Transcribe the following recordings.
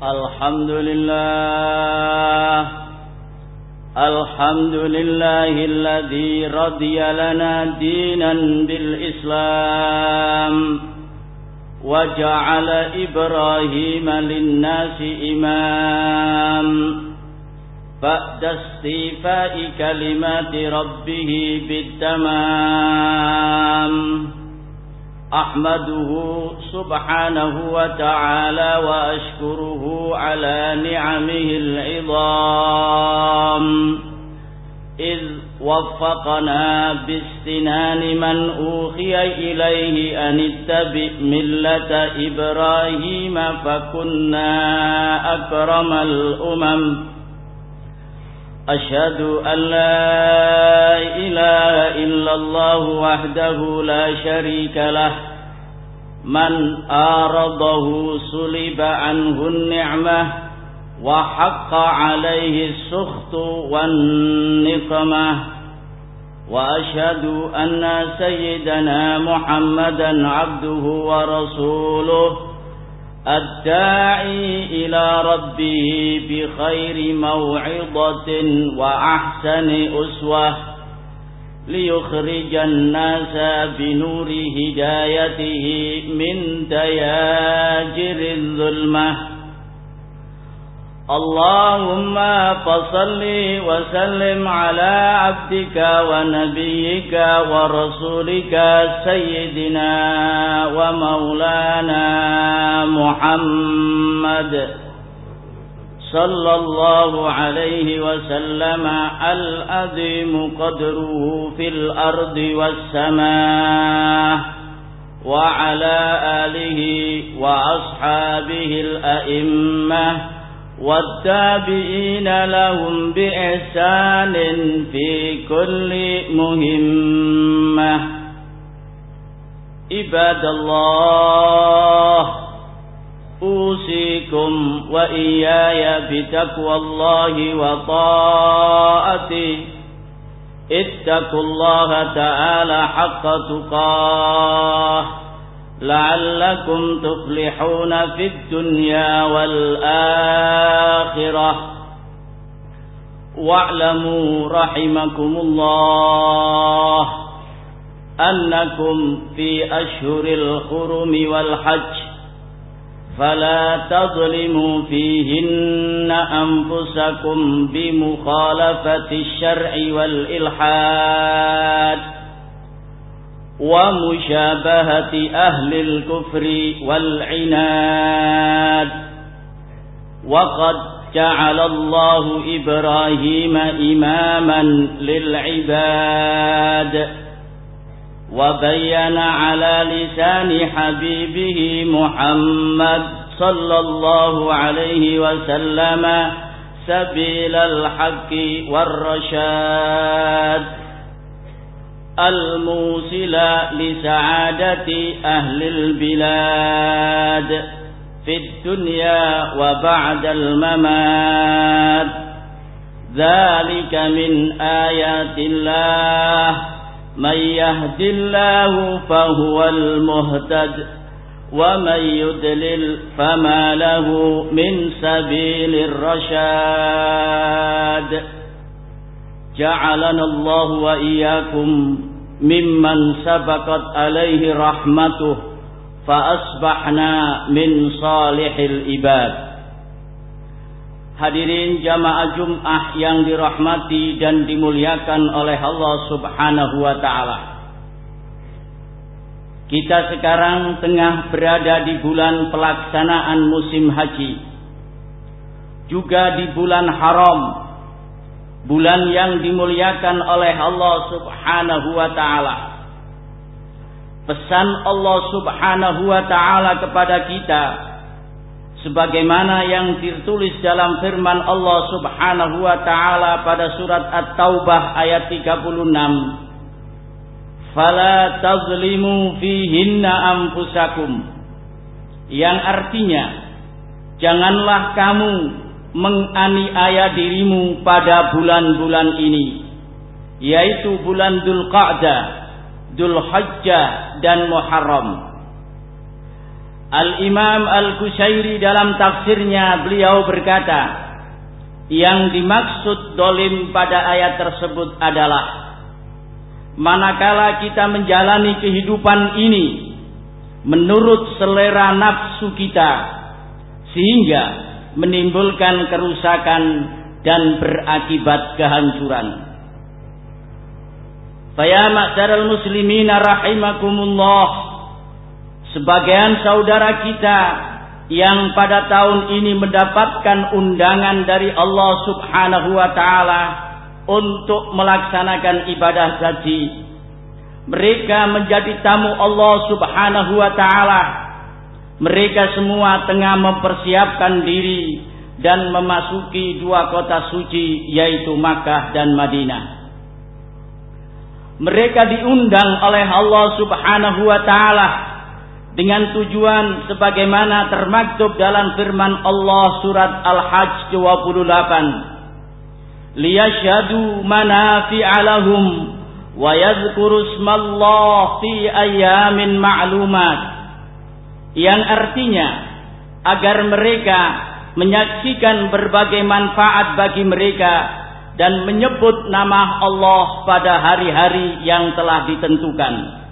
الحمد لله الذي رضي لنا دينا بالإسلام وجعل إبراهيم للناس إمام بعد استيفاء كلمات ربه بالتمام أحمده سبحانه وتعالى وأشكره على نعمه العظام إذ وفقنا باستنان من أوحي إليه أن اتبع ملة إبراهيم فكنا أكرم الأمم أشهد أن لا إله إلا الله وحده لا شريك له من أعرضه سلب عنه النعمة وحق عليه السخط والنقمة وأشهد أن سيدنا محمدا عبده ورسوله الداعي إلى ربه بخير موعظة وأحسن أسوة ليخرج الناس بنور هدايته من دياجر الظلمة اللهم فصل وسلم على عبدك ونبيك ورسولك سيدنا ومولانا محمد صلى الله عليه وسلم العظيم قدره في الأرض والسماء وعلى آله وأصحابه الأئمة والتابعين لهم بإحسان في كل مهمة عباد الله أوصيكم وإياي بتقوى الله وطاعته اتقوا الله تعالى حق تقاه لعلكم تفلحون في الدنيا والآخرة واعلموا رحمكم الله أنكم في أشهر الحرم والحج فلا تظلموا فيهن أنفسكم بمخالفة الشرع والإلحاد ومشابهة أهل الكفر والعناد وقد جعل الله إبراهيم إماما للعباد وبين على لسان حبيبه محمد صلى الله عليه وسلم سبيل الحق والرشاد الموصل لسعادة أهل البلاد في الدنيا وبعد الممات ذلك من آيات الله من يهد الله فهو المهتد ومن يضلل فما له من سبيل الرشاد جعلنا الله وإياكم ممن سبقت عليه رحمته فأصبحنا من صالح العباد. Hadirin jamaah Jum'ah yang dirahmati dan dimuliakan oleh Allah Subhanahu wa ta'ala. Kita sekarang tengah berada di bulan pelaksanaan musim haji, juga di bulan haram, bulan yang dimuliakan oleh Allah Subhanahu wa ta'ala. Pesan Allah Subhanahu wa ta'ala kepada kita sebagaimana yang tertulis dalam firman Allah Subhanahu wa ta'ala pada surat At-Taubah ayat 36. Fala tazlimu fihinna anfusakum, yang artinya janganlah kamu menganiaya dirimu pada bulan-bulan ini, yaitu bulan Dzulqa'dah, Dzulhijjah dan Muharram. Al-Imam Al-Qushairi dalam tafsirnya beliau berkata, yang dimaksud dolim pada ayat tersebut adalah manakala kita menjalani kehidupan ini menurut selera nafsu kita sehingga menimbulkan kerusakan dan berakibat kehancuran. Faya ma'syaral muslimina rahimakumullah, sebagian saudara kita yang pada tahun ini mendapatkan undangan dari Allah Subhanahu wa taala untuk melaksanakan ibadah haji, mereka menjadi tamu Allah Subhanahu wa taala. Mereka semua tengah mempersiapkan diri dan memasuki dua kota suci, yaitu Makkah dan Madinah. Mereka diundang oleh Allah Subhanahu wa taala dengan tujuan sebagaimana termaktub dalam firman Allah surat Al-Hajj 28, liyashhadu manafi'a lahum wa yadhkuru ismallah fi ayyamin ma'lumat, yang artinya agar mereka menyaksikan berbagai manfaat bagi mereka dan menyebut nama Allah pada hari-hari yang telah ditentukan.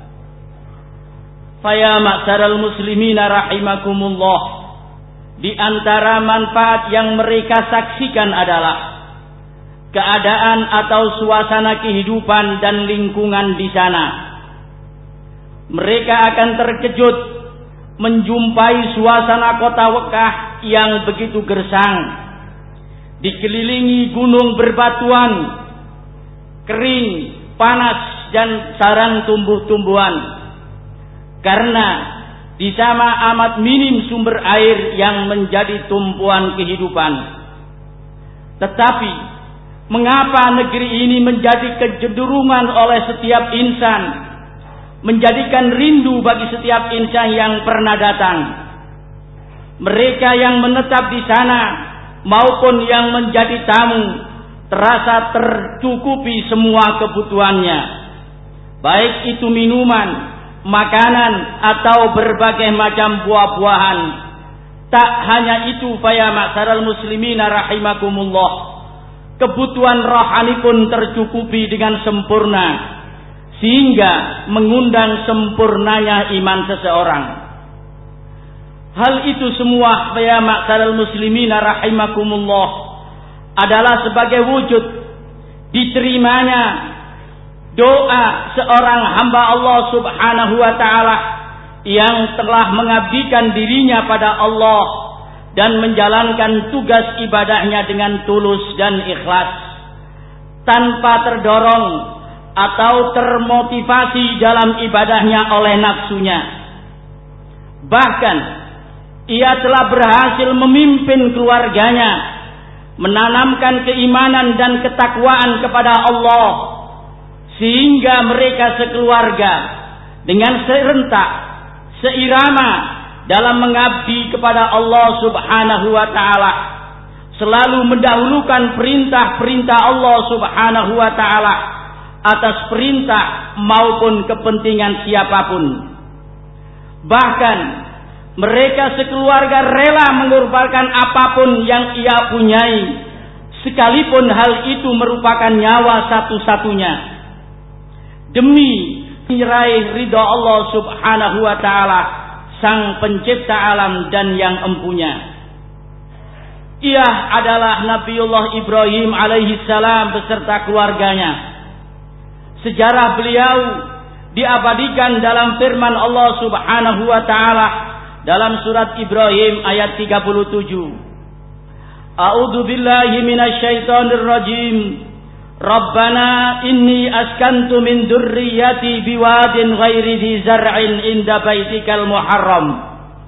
Faya ma'syaral muslimina rahimakumullah, di antara manfaat yang mereka saksikan adalah keadaan atau suasana kehidupan dan lingkungan di sana. Mereka akan terkejut menjumpai suasana kota Mekah yang begitu gersang, dikelilingi gunung berbatuan, kering, panas dan sarang tumbuh-tumbuhan. Karena di sana amat minim sumber air yang menjadi tumpuan kehidupan. Tetapi mengapa negeri ini menjadi kecenderungan oleh setiap insan, menjadikan rindu bagi setiap insan yang pernah datang? Mereka yang menetap di sana maupun yang menjadi tamu terasa tercukupi semua kebutuhannya, baik itu minuman, makanan atau berbagai macam buah-buahan. Tak hanya itu, faya ma'syaral muslimina rahimakumullah, kebutuhan rohani pun tercukupi dengan sempurna sehingga mengundang sempurnanya iman seseorang. Hal itu semua, faya ma'syaral muslimina rahimakumullah, adalah sebagai wujud diterimanya doa seorang hamba Allah Subhanahu wa taala yang telah mengabdikan dirinya pada Allah dan menjalankan tugas ibadahnya dengan tulus dan ikhlas, tanpa terdorong atau termotivasi dalam ibadahnya oleh nafsunya. Bahkan ia telah berhasil memimpin keluarganya, menanamkan keimanan dan ketakwaan kepada Allah, sehingga mereka sekeluarga dengan serentak, seirama dalam mengabdi kepada Allah Subhanahu wa taala, selalu mendahulukan perintah-perintah Allah Subhanahu wa taala atas perintah maupun kepentingan siapapun. Bahkan mereka sekeluarga rela mengorbankan apapun yang ia punyai, sekalipun hal itu merupakan nyawa satu-satunya, demi meraih ridha Allah Subhanahu wa taala, sang pencipta alam dan yang empunya. Ia adalah Nabiullah Ibrahim alaihi salam beserta keluarganya. Sejarah beliau diabadikan dalam firman Allah Subhanahu wa taala dalam surat Ibrahim ayat 37. A'udzu billahi minasyaitonir rajim. Rabbana inni askantu min dzurriyyati biwadin ghairi dzi zar'in inda baitikal muharram.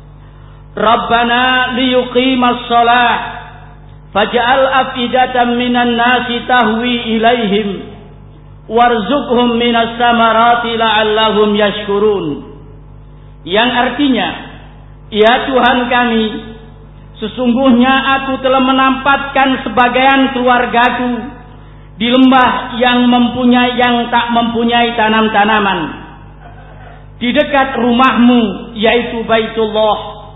Rabbana liyuqimas shalah faj'al afidatan minan nasi tahwi ilaihim warzuqhum minas samarati la'allahum yashkurun. Yang artinya, ya Tuhan kami, sesungguhnya aku telah menampatkan sebagian keluargaku di lembah yang tak mempunyai tanam-tanaman di dekat rumahmu, yaitu Baitullah.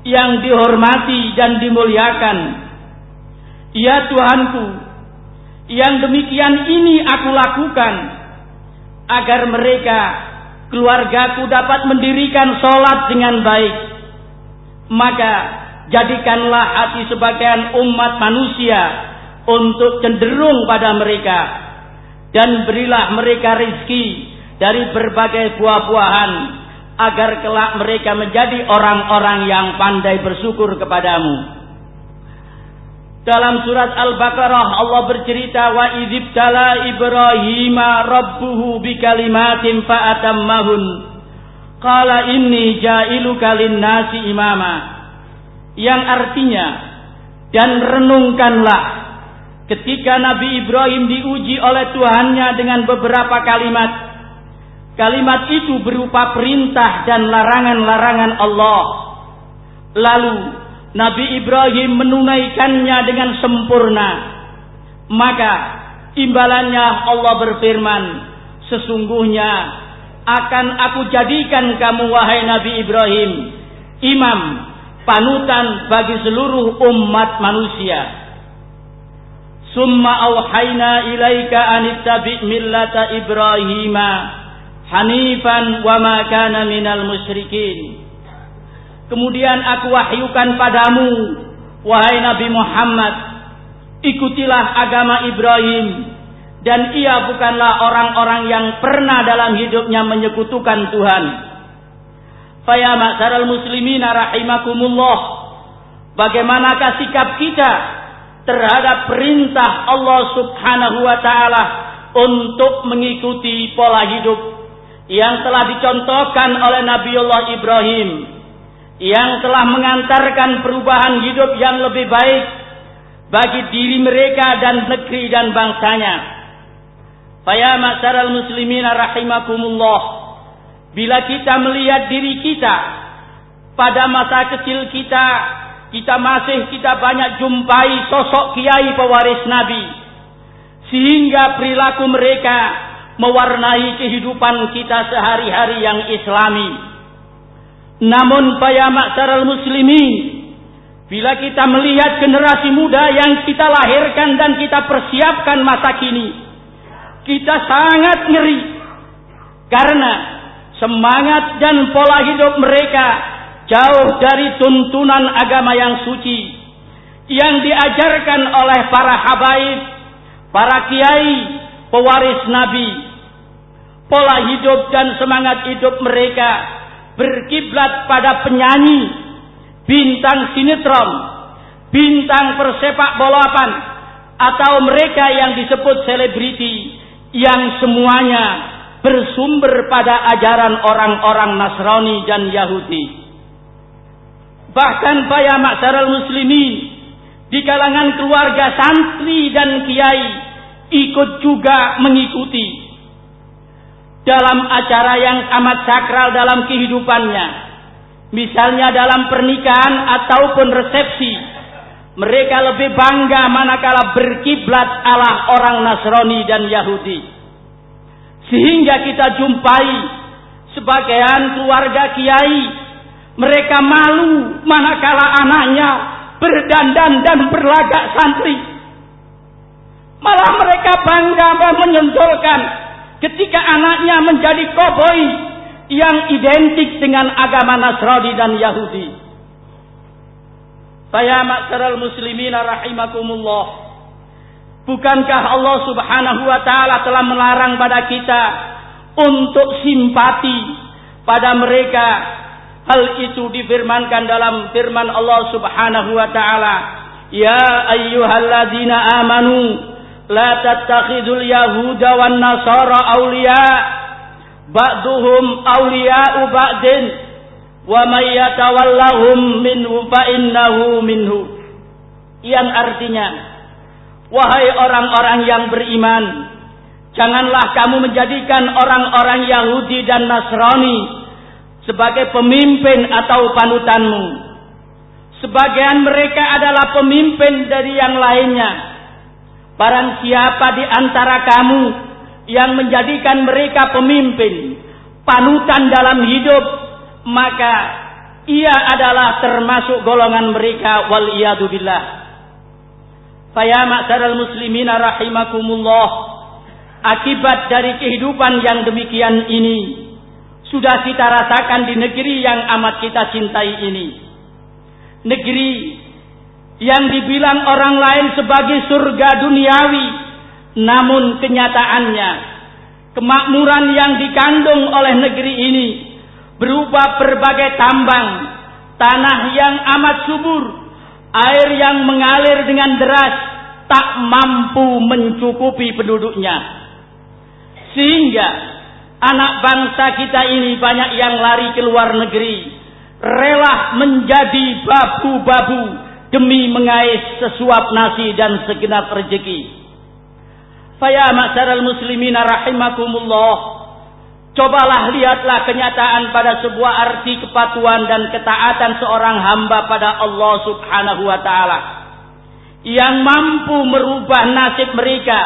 yang dihormati dan dimuliakan, ya Tuhanku, yang demikian ini aku lakukan agar mereka, keluargaku dapat mendirikan sholat dengan baik. Maka jadikanlah hati sebagian umat manusia untuk cenderung pada mereka, dan berilah mereka rizki dari berbagai buah-buahan, agar kelak mereka menjadi orang-orang yang pandai bersyukur kepadamu. Dalam surat Al-Baqarah Allah bercerita, wa idzibtala Ibrahima rabbuhu bikalimatin fa'atammahun qala inni ja'iluka lin-nasi imama, yang artinya, dan renungkanlah ketika Nabi Ibrahim diuji oleh Tuhannya dengan beberapa kalimat. Kalimat itu berupa perintah dan larangan-larangan Allah. Lalu Nabi Ibrahim menunaikannya dengan sempurna. Maka imbalannya Allah berfirman, sesungguhnya akan aku jadikan kamu wahai Nabi Ibrahim imam, panutan bagi seluruh umat manusia. Summa auhayna ilaika anittabi' millata Ibrahima hanifan wa ma kana minal musyrikin. Kemudian aku wahyukan padamu wahai Nabi Muhammad, ikutilah agama Ibrahim, dan ia bukanlah orang-orang yang pernah dalam hidupnya menyekutukan Tuhan. Faya ma'syaral muslimina rahimakumullah, bagaimanakah sikap kita terhadap perintah Allah Subhanahu wa taala untuk mengikuti pola hidup yang telah dicontohkan oleh Nabiullah Ibrahim, yang telah mengantarkan perubahan hidup yang lebih baik bagi diri mereka dan negeri dan bangsanya. Faya ma'syaral muslimina rahimakumullah, bila kita melihat diri kita pada masa kecil kita banyak jumpai sosok kiai pewaris Nabi, sehingga perilaku mereka mewarnai kehidupan kita sehari-hari yang islami. Namun faya ma'syaral muslimin, bila kita melihat generasi muda yang kita lahirkan dan kita persiapkan masa kini, kita sangat ngeri, karena semangat dan pola hidup mereka jauh dari tuntunan agama yang suci yang diajarkan oleh para habaib, para kiai pewaris Nabi. Pola hidup dan semangat hidup mereka berkiblat pada penyanyi, bintang sinetron, bintang persepak bolapan, atau mereka yang disebut selebriti, yang semuanya bersumber pada ajaran orang-orang Nasrani dan Yahudi. Bahkan faya ma'syaral muslimin, di kalangan keluarga santri dan kiai ikut juga mengikuti dalam acara yang amat sakral dalam kehidupannya. Misalnya dalam pernikahan ataupun resepsi, mereka lebih bangga manakala berkiblat ala orang Nasrani dan Yahudi. Sehingga kita jumpai sebagian keluarga kiai, mereka malu manakala anaknya berdandan dan berlagak santri. Malah mereka bangga dan menonjolkan ketika anaknya menjadi koboi yang identik dengan agama Nasrani dan Yahudi. Faya ma'syaral muslimina rahimakumullah, bukankah Allah Subhanahu wa taala telah melarang pada kita untuk simpati pada mereka? Hal itu difirmankan dalam firman Allah Subhanahu wa taala, ya ayyuhalladzina amanu la tattakhidul yahuda wan nasara awliya ba'duhum awliya'u ba'din wa may yatawallahum minhu fa innahu minhu. Yang artinya, wahai orang-orang yang beriman, janganlah kamu menjadikan orang-orang Yahudi dan Nasrani sebagai pemimpin atau panutanmu. Sebagian mereka adalah pemimpin dari yang lainnya. Barang siapa di antara kamu yang menjadikan mereka pemimpin, panutan dalam hidup, maka ia adalah termasuk golongan mereka, wal iyadu billah. Faya ma'syaral muslimina rahimakumullah, akibat dari kehidupan yang demikian ini sudah kita rasakan di negeri yang amat kita cintai ini. Negeri yang dibilang orang lain sebagai surga duniawi, namun kenyataannya kemakmuran yang dikandung oleh negeri ini berupa berbagai tambang, tanah yang amat subur, air yang mengalir dengan deras, tak mampu mencukupi penduduknya. Sehingga anak bangsa kita ini banyak yang lari ke luar negeri, rela menjadi babu-babu demi mengais sesuap nasi dan segenap rezeki. Faya ma'syaral muslimina rahimakumullah, cobalah lihatlah kenyataan pada sebuah arti kepatuhan dan ketaatan seorang hamba pada Allah Subhanahu wa ta'ala yang mampu merubah nasib mereka.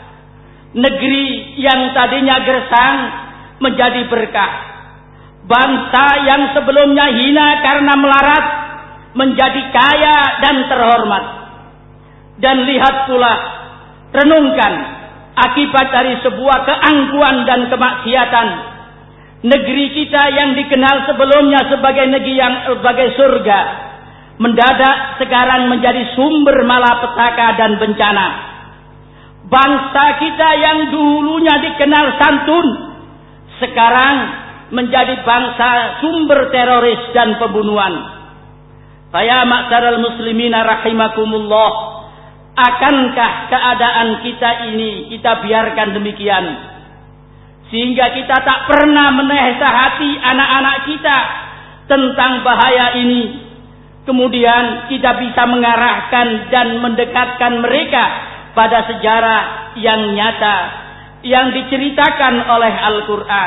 Negeri yang tadinya gersang menjadi berkah. Bangsa yang sebelumnya hina karena melarat menjadi kaya dan terhormat. Dan lihat pula, renungkan akibat dari sebuah keangkuhan dan kemaksiatan, negeri kita yang dikenal sebelumnya sebagai negeri yang sebagai surga, mendadak sekarang menjadi sumber malapetaka dan bencana. Bangsa kita yang dulunya dikenal santun, sekarang menjadi bangsa sumber teroris dan pembunuhan. Faya ma'syaral muslimina rahimakumullah, akankah keadaan kita ini kita biarkan demikian sehingga kita tak pernah menasihati anak-anak kita tentang bahaya ini, kemudian kita bisa mengarahkan dan mendekatkan mereka pada sejarah yang nyata yang diceritakan oleh Al-Quran.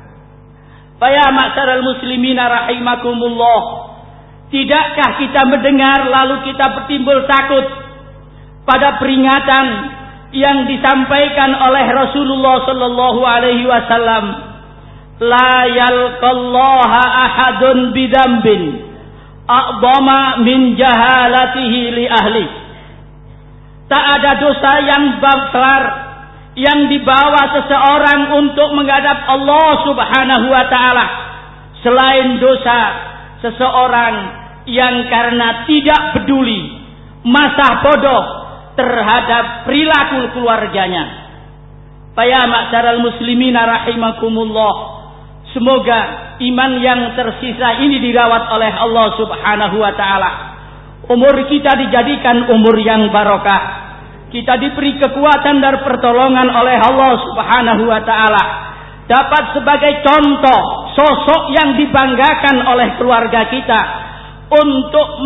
Faya ma'syaral muslimina rahimakumullah, tidakkah kita mendengar lalu kita bertimbul takut pada peringatan yang disampaikan oleh Rasulullah sallallahu alaihi wasallam, la yalqallaha ahadun bidambin a'dhama min jahalatihi li ahli. Tak ada dosa yang besar yang dibawa seseorang untuk menghadap Allah Subhanahu wa taala selain dosa seseorang yang karena tidak peduli, masa bodoh terhadap perilaku keluarganya. Faya ma'syaral muslimina rahimakumullah, semoga iman yang tersisa ini dirawat oleh Allah Subhanahu wa taala. Umur kita dijadikan umur yang barokah. Kita diberi kekuatan dan pertolongan oleh Allah Subhanahu wa taala, dapat sebagai contoh sosok yang dibanggakan oleh keluarga kita untuk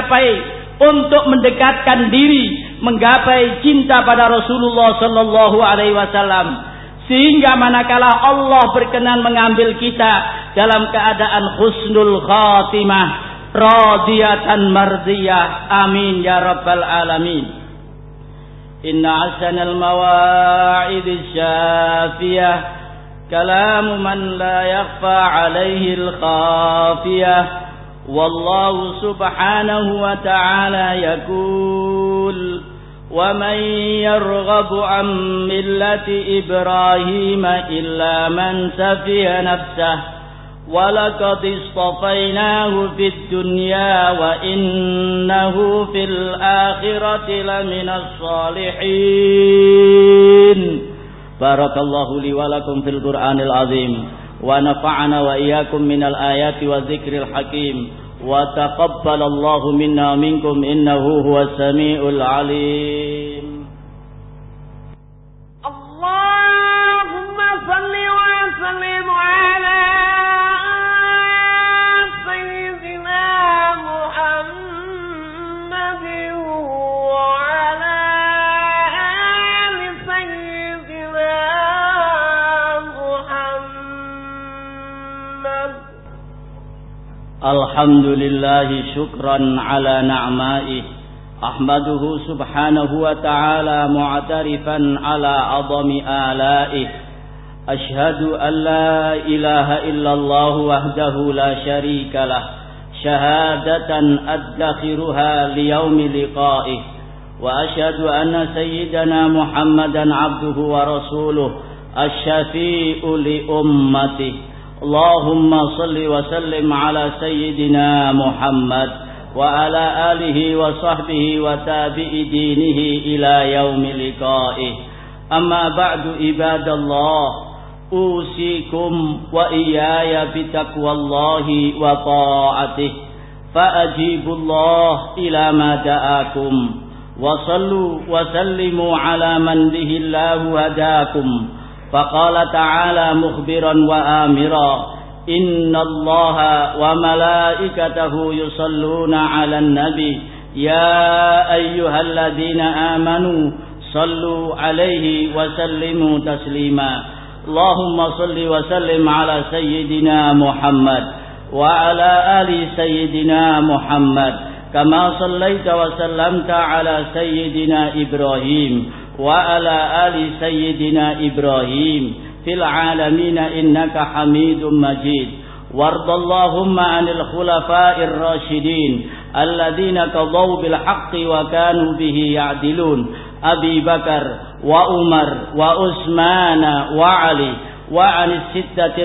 mendekatkan diri menggapai cinta pada Rasulullah sallallahu alaihi wasallam, sehingga manakala Allah berkenan mengambil kita dalam keadaan husnul khatimah radiyatan mardiyah, amin ya rabbal alamin. Inna ahsanal mawa'id syafiyah kalamu man la yakhfa alaihi al-khafiyah. Wallahu subhanahu wa ta'ala yaqul, wa man yarghabu an millati Ibrahim illa man safiha nafsah wa laqad istafaynahu fid dunya wa innahu fil akhirati laminas salihin. Barakallahu li wa lakum fil Qur'anil azim wa nafa'ana wa iyyakum minal ayati wa dzikril hakim wa taqabbalallahu minna minkum innahu huwas samiul alim. Allahumma salli wa sallim ala sayyidina Muhammadin wa ala ali sayyidina Alhamdulillahi syukran ala na'ma'ih, ahmaduhu subhanahu wa ta'ala mu'tarifan ala azami ala'ih. Ashhadu an la ilaha illallah wahdahu la syarika lah, شهادة أدخرها ليوم لقائه، وأشهد أن سيدنا محمدا عبده ورسوله الشفيع لأمته. اللهم صل وسلم على سيدنا محمد وعلى آله وصحبه وتابع دينه إلى يوم لقائه. أما بعد عباد الله، أوصيكم وإياي بتقوى الله وطاعته، فأجيبوا الله إلى ما دعاكم، وصلوا وسلموا على من به الله هداكم. فقال تعالى مخبرا وآمرا: إن الله وملائكته يصلون على النبي يا أيها الذين آمنوا صلوا عليه وسلموا تسليما. اللهم صل وسلم على سيدنا محمد وعلى آل سيدنا محمد كما صليت وسلمت على سيدنا إبراهيم وعلى آل سيدنا إبراهيم في العالمين إنك حميد مجيد. وارض اللهم عن الخلفاء الراشدين الذين قضوا بالحق وكانوا به يعدلون: أبي بكر وعمر وعثمان وعلي، وعن الستة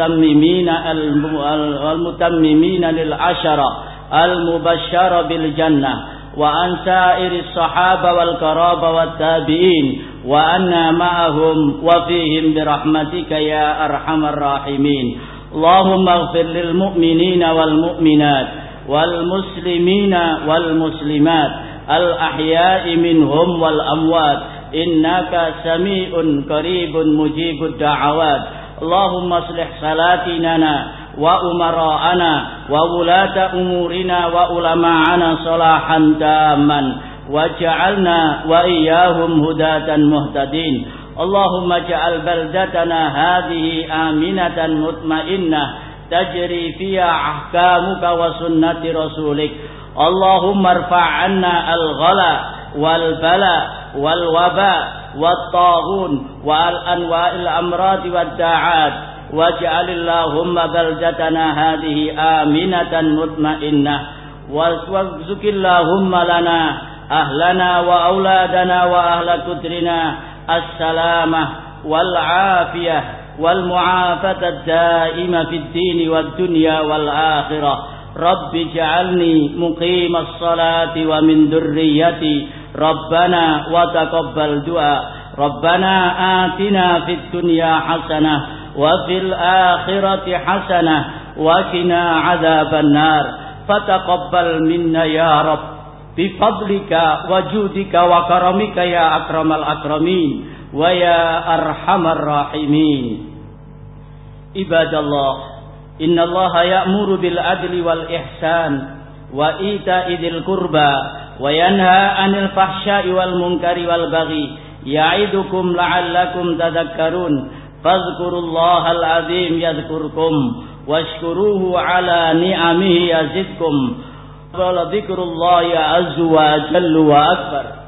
المتممين للعشرة المبشر بالجنة، وعن سائر الصحابة والقرابة والتابعين، وأنا معهم وفيهم برحمتك يا أرحم الراحمين. اللهم اغفر للمؤمنين والمؤمنات والمسلمين والمسلمات الأحياء منهم والأموات، إنك سميع قريب مجيب الدعوات. اللهم اصلح سلاطيننا وأمراءنا وولاة أمورنا وعلماءنا صلاحا تاما، واجعلنا وإياهم هداة مهتدين. اللهم اجعل بلدتنا هذه آمنة مطمئنة تجري فيها أحكامك وسنة رسولك. اللهم ارفع عنا الغلا والبلاء والوباء والطاغون وأنواع الأمراض والداعات، واجعل اللهم بلدتنا هذه آمنة مطمئنة، وارزق اللهم لنا أهلنا وأولادنا وأهل قدرنا السلامة والعافية والمعافاة الدائمة في الدين والدنيا والآخرة. رب اجعلني مقيم الصلاة ومن ذريتي ربنا وتقبل دعاء. ربنا آتنا في الدنيا حسنة وفي الآخرة حسنة وقنا عذاب النار. فتقبل منا يا رب بفضلك وجودك وكرمك يا أكرم الأكرمين ويا أرحم الراحمين. عباد الله، إن الله يأمر بالعدل والإحسان وإيتاء ذي القربى وينهى عن الفحشاء والمنكر والبغي، يعظكم لعلكم تذكرون. فاذكروا الله العظيم يذكركم واشكروه على نعمه يزدكم، ولذكر الله عز وجل وأكبر.